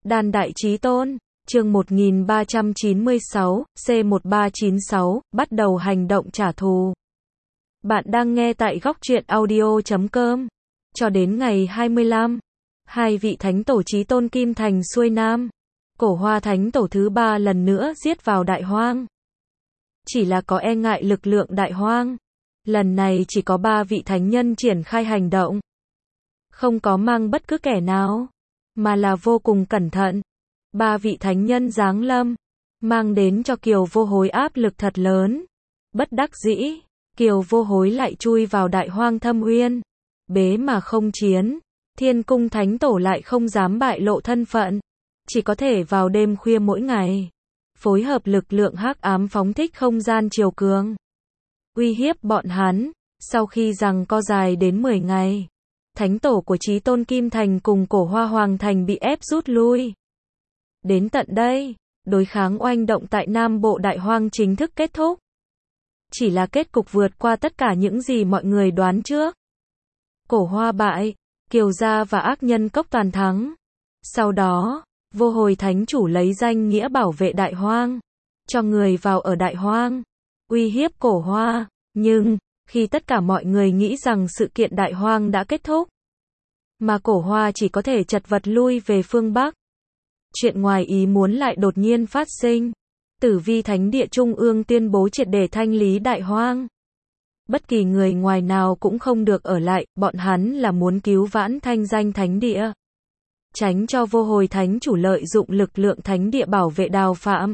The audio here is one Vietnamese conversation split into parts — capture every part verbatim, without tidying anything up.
Đan Đại Chí Tôn, chương một nghìn ba trăm chín mươi sáu, C một ba chín sáu, bắt đầu hành động trả thù. Bạn đang nghe tại góc truyện audio chấm com. Cho đến ngày hai mươi lăm, hai vị thánh tổ Chí Tôn Kim Thành xuôi nam. Cổ Hoa thánh tổ thứ ba lần nữa giết vào Đại Hoang. Chỉ là có e ngại lực lượng Đại Hoang. Lần này chỉ có ba vị thánh nhân triển khai hành động. Không có mang bất cứ kẻ nào, mà là vô cùng cẩn thận. Ba vị thánh nhân giáng lâm, mang đến cho Kiều Vô Hối áp lực thật lớn. Bất đắc dĩ, Kiều Vô Hối lại chui vào Đại Hoang Thâm Uyên. Bế mà không chiến, Thiên Cung Thánh Tổ lại không dám bại lộ thân phận. Chỉ có thể vào đêm khuya mỗi ngày, phối hợp lực lượng hắc ám phóng thích không gian chiều cường, uy hiếp bọn hắn. Sau khi giằng co dài đến mười ngày, thánh tổ của Chí Tôn Kim Thành cùng Cổ Hoa Hoàng Thành bị ép rút lui. Đến tận đây, đối kháng oanh động tại Nam Bộ Đại Hoang chính thức kết thúc. Chỉ là kết cục vượt qua tất cả những gì mọi người đoán trước. Cổ Hoa bại, Kiều Gia và ác nhân cốc toàn thắng. Sau đó, Vô Hồi Thánh Chủ lấy danh nghĩa bảo vệ Đại Hoang, cho người vào ở Đại Hoang, uy hiếp Cổ Hoa. Nhưng, khi tất cả mọi người nghĩ rằng sự kiện Đại Hoang đã kết thúc, mà Cổ Hoa chỉ có thể chật vật lui về phương Bắc. Chuyện ngoài ý muốn lại đột nhiên phát sinh. Tử Vi Thánh Địa Trung ương tuyên bố triệt để thanh lý Đại Hoang. Bất kỳ người ngoài nào cũng không được ở lại, bọn hắn là muốn cứu vãn thanh danh Thánh Địa, tránh cho Vô Hồi Thánh Chủ lợi dụng lực lượng Thánh Địa bảo vệ Đào Phạm,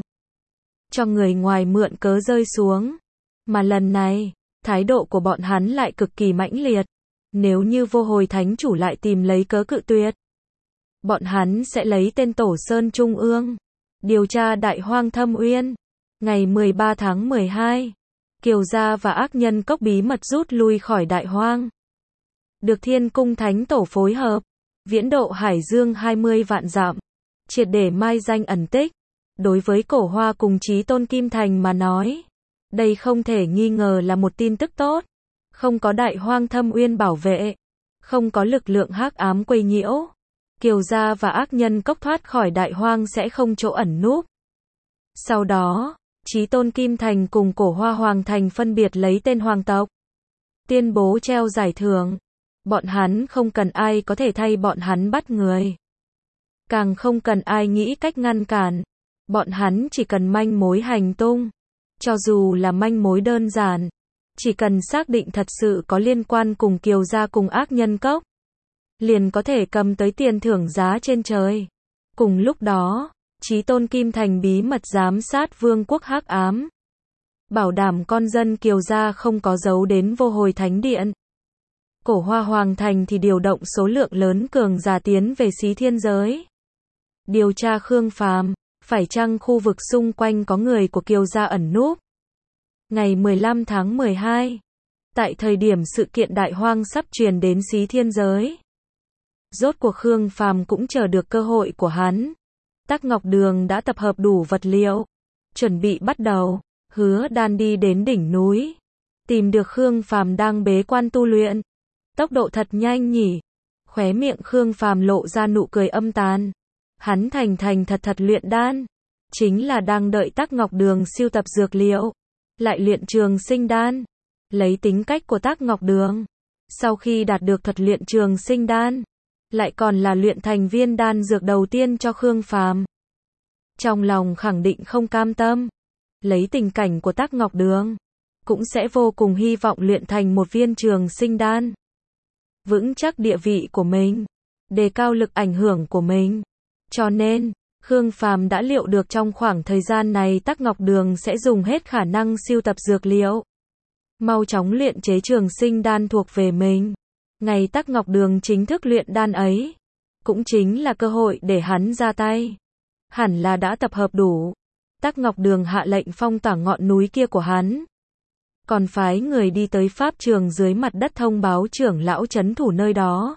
cho người ngoài mượn cớ rơi xuống. Mà lần này, thái độ của bọn hắn lại cực kỳ mãnh liệt. Nếu như Vô Hồi Thánh Chủ lại tìm lấy cớ cự tuyệt, bọn hắn sẽ lấy tên Tổ Sơn Trung ương điều tra Đại Hoang Thâm Uyên. Ngày mười ba tháng mười hai, Kiều Gia và ác nhân cốc bí mật rút lui khỏi Đại Hoang. Được Thiên Cung Thánh Tổ phối hợp, viễn độ hải dương hai mươi vạn dặm, triệt để mai danh ẩn tích. Đối với Cổ Hoa cùng Chí Tôn Kim Thành mà nói, đây không thể nghi ngờ là một tin tức tốt. Không có Đại Hoang Thâm Uyên bảo vệ, không có lực lượng hắc ám quấy nhiễu, Kiều Gia và ác nhân cốc thoát khỏi Đại Hoang sẽ không chỗ ẩn núp. Sau đó, Chí Tôn Kim Thành cùng Cổ Hoa Hoàng Thành phân biệt lấy tên hoàng tộc, tuyên bố treo giải thưởng. Bọn hắn không cần ai có thể thay bọn hắn bắt người, càng không cần ai nghĩ cách ngăn cản. Bọn hắn chỉ cần manh mối hành tung, cho dù là manh mối đơn giản, chỉ cần xác định thật sự có liên quan cùng Kiều Gia cùng ác nhân cốc, liền có thể cầm tới tiền thưởng giá trên trời. Cùng lúc đó, Chí Tôn Kim Thành bí mật giám sát vương quốc hắc ám, bảo đảm con dân Kiều Gia không có giấu đến Vô Hồi Thánh Điện. Cổ Hoa Hoàng Thành thì điều động số lượng lớn cường giả tiến về Xí Thiên Giới, điều tra Khương Phàm, phải chăng khu vực xung quanh có người của Kiều Gia ẩn núp. Ngày mười lăm tháng mười hai, tại thời điểm sự kiện Đại Hoang sắp truyền đến Xí Thiên Giới, rốt cuộc Khương Phàm cũng chờ được cơ hội của hắn. Tắc Ngọc Đường đã tập hợp đủ vật liệu, chuẩn bị bắt đầu. Hứa Đan đi đến đỉnh núi, tìm được Khương Phàm đang bế quan tu luyện. Tốc độ thật nhanh nhỉ. Khóe miệng Khương Phàm lộ ra nụ cười âm tàn. Hắn thành thành thật thật luyện đan, chính là đang đợi Tắc Ngọc Đường siêu tập dược liệu, lại luyện trường sinh đan. Lấy tính cách của Tắc Ngọc Đường, sau khi đạt được thuật luyện trường sinh đan, lại còn là luyện thành viên đan dược đầu tiên cho Khương Phàm. Trong lòng khẳng định không cam tâm. Lấy tình cảnh của Tắc Ngọc Đường, cũng sẽ vô cùng hy vọng luyện thành một viên trường sinh đan, vững chắc địa vị của mình, đề cao lực ảnh hưởng của mình. Cho nên, Khương Phàm đã liệu được trong khoảng thời gian này Tắc Ngọc Đường sẽ dùng hết khả năng siêu tập dược liệu, mau chóng luyện chế trường sinh đan thuộc về mình. Ngày Tắc Ngọc Đường chính thức luyện đan ấy, cũng chính là cơ hội để hắn ra tay. Hẳn là đã tập hợp đủ. Tắc Ngọc Đường hạ lệnh phong tỏa ngọn núi kia của hắn, còn phái người đi tới pháp trường dưới mặt đất thông báo trưởng lão trấn thủ nơi đó.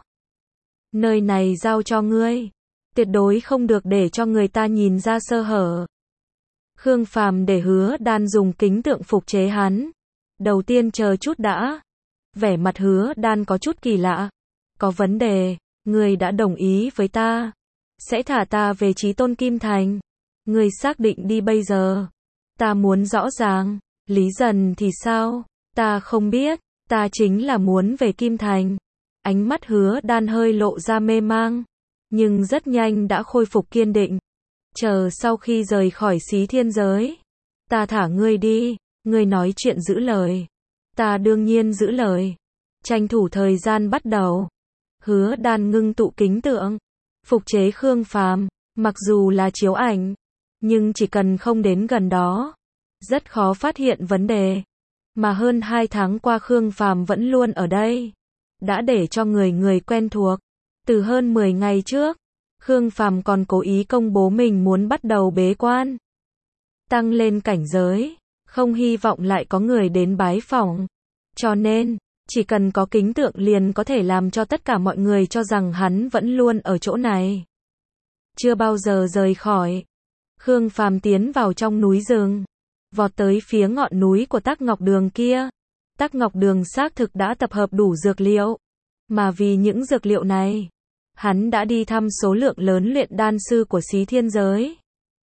Nơi này giao cho ngươi, tuyệt đối không được để cho người ta nhìn ra sơ hở. Khương Phàm để Hứa Đan dùng kính tượng phục chế hắn. Đầu tiên chờ chút đã. Vẻ mặt Hứa Đan có chút kỳ lạ. Có vấn đề, ngươi đã đồng ý với ta. sẽ thả ta về Chí Tôn Kim Thành. Ngươi xác định đi bây giờ. Ta muốn rõ ràng. Lý Dần thì sao? Ta không biết, ta chính là muốn về Kim Thành. Ánh mắt Hứa Đan hơi lộ ra mê mang, nhưng rất nhanh đã khôi phục kiên định. Chờ sau khi rời khỏi Xí Thiên giới, ta thả ngươi đi, ngươi nói chuyện giữ lời. Ta đương nhiên giữ lời. Tranh thủ thời gian bắt đầu. Hứa Đan ngưng tụ kính tượng, phục chế Khương Phàm, mặc dù là chiếu ảnh, nhưng chỉ cần không đến gần đó, rất khó phát hiện vấn đề. Mà hơn hai tháng qua Khương Phàm vẫn luôn ở đây, đã để cho người người quen thuộc. Từ hơn mười ngày trước, Khương Phàm còn cố ý công bố mình muốn bắt đầu bế quan, tăng lên cảnh giới, không hy vọng lại có người đến bái phỏng. Cho nên, chỉ cần có kính tượng liền có thể làm cho tất cả mọi người cho rằng hắn vẫn luôn ở chỗ này, chưa bao giờ rời khỏi. Khương Phàm tiến vào trong núi rừng, vọt tới phía ngọn núi của Tắc Ngọc Đường kia. Tắc Ngọc Đường xác thực đã tập hợp đủ dược liệu, mà vì những dược liệu này, hắn đã đi thăm số lượng lớn luyện đan sư của Xí Thiên giới,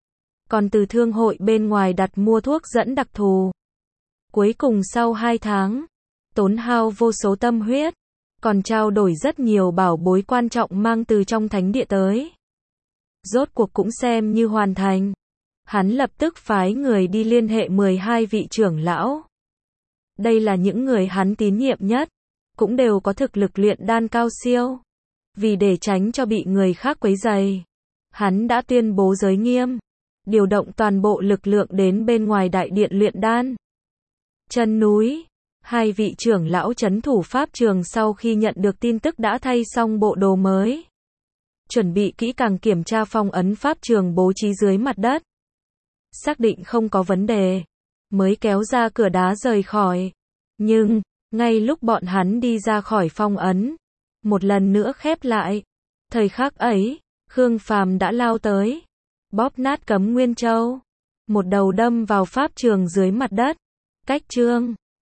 còn từ thương hội bên ngoài đặt mua thuốc dẫn đặc thù. Cuối cùng sau hai tháng, tốn hao vô số tâm huyết, còn trao đổi rất nhiều bảo bối quan trọng mang từ trong thánh địa tới. Rốt cuộc cũng xem như hoàn thành. Hắn lập tức phái người đi liên hệ mười hai vị trưởng lão. Đây là những người hắn tín nhiệm nhất, cũng đều có thực lực luyện đan cao siêu. Vì để tránh cho bị người khác quấy rầy, hắn đã tuyên bố giới nghiêm, điều động toàn bộ lực lượng đến bên ngoài đại điện luyện đan. Chân núi, hai vị trưởng lão trấn thủ pháp trường sau khi nhận được tin tức đã thay xong bộ đồ mới, chuẩn bị kỹ càng kiểm tra phong ấn pháp trường bố trí dưới mặt đất. Xác định không có vấn đề, mới kéo ra cửa đá rời khỏi. Nhưng, ngay lúc bọn hắn đi ra khỏi phong ấn, một lần nữa khép lại. Thời khắc ấy, Khương Phàm đã lao tới, bóp nát cấm nguyên châu, một đầu đâm vào pháp trường dưới mặt đất. Cách chương